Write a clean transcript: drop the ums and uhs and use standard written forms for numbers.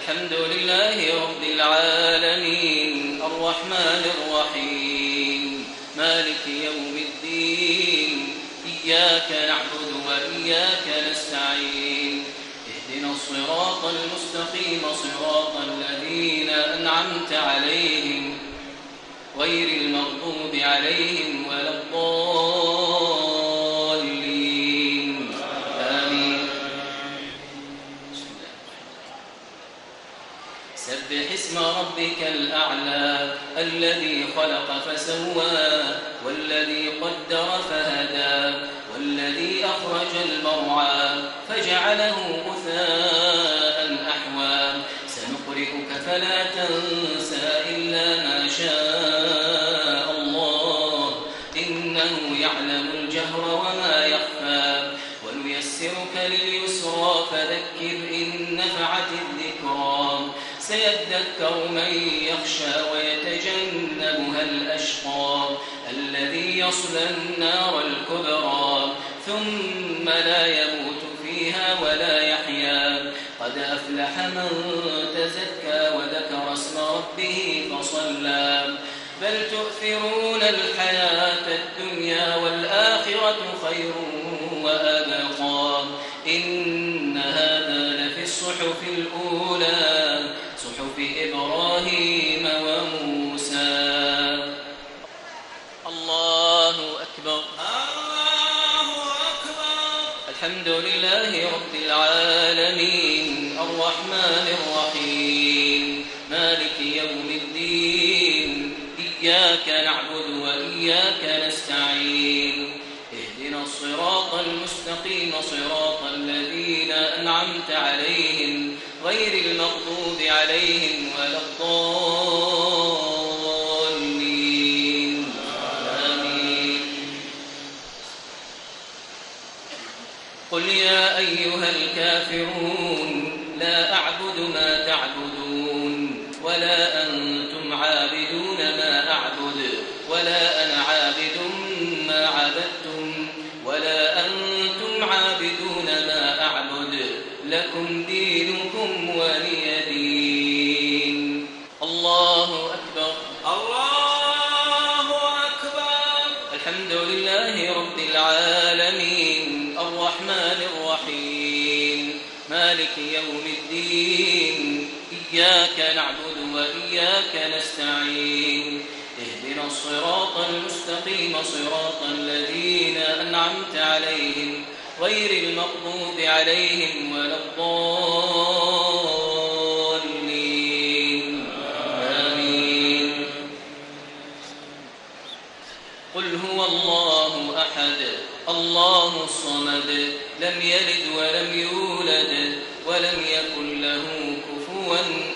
الحمد لله رب العالمين الرحمن الرحيم مالك يوم الدين إياك نعبد وإياك نستعين اهدنا الصراط المستقيم صراط الذين أنعمت عليهم غير المغضوب عليهم ولا الضالين آمين. سبح اسم ربك الأعلى الذي خلق فسوى والذي قدر فهدى والذي أخرج المرعى فجعله غثاء أحوى سنقرئك فلا تنسى إلا ما شاء الله إنه يعلم الجهر وما يخفى ونيسرك لليسرى فذكر إن نفعت الذكرى سيذكر من يخشى ويتجنبها الأشقى الذي يصلى النار الكبرى ثم لا يموت فيها ولا يحيا قد أفلح من تزكى وذكر اسم ربه فصلى بل تؤثرون الحياة الدنيا والآخرة خير وأبقى إن هذا لفي الصحف الأولى صحف إبراهيم وموسى. الله أكبر الله أكبر. الحمد لله رب العالمين الرحمن الرحيم مالك يوم الدين إياك نعبد وإياك نستعين اهدنا الصراط المستقيم صراط الذين أنعمت عليهم غير المغضوب عليهم ولا الضالين آمين. قل يا أيها الكافرون لا أعبد ما تعبدون ولا أنتم عابدون ما أعبد ولا أنا عابد ما عبدتم ولا أنتم عابدون ما أعبد لكم دينكم ولي دين. الله أكبر الله أكبر. الحمد لله رب العالمين الرحمن الرحيم مالك يوم الدين إياك نعبد وإياك نستعين اهدنا الصراط المستقيم صراط الذين أنعمت عليهم غير المغضوب عليهم ولا الضالين آمين. قل هو الله أحد الله الصمد لم يلد ولم يولد ولم يكن له كفوا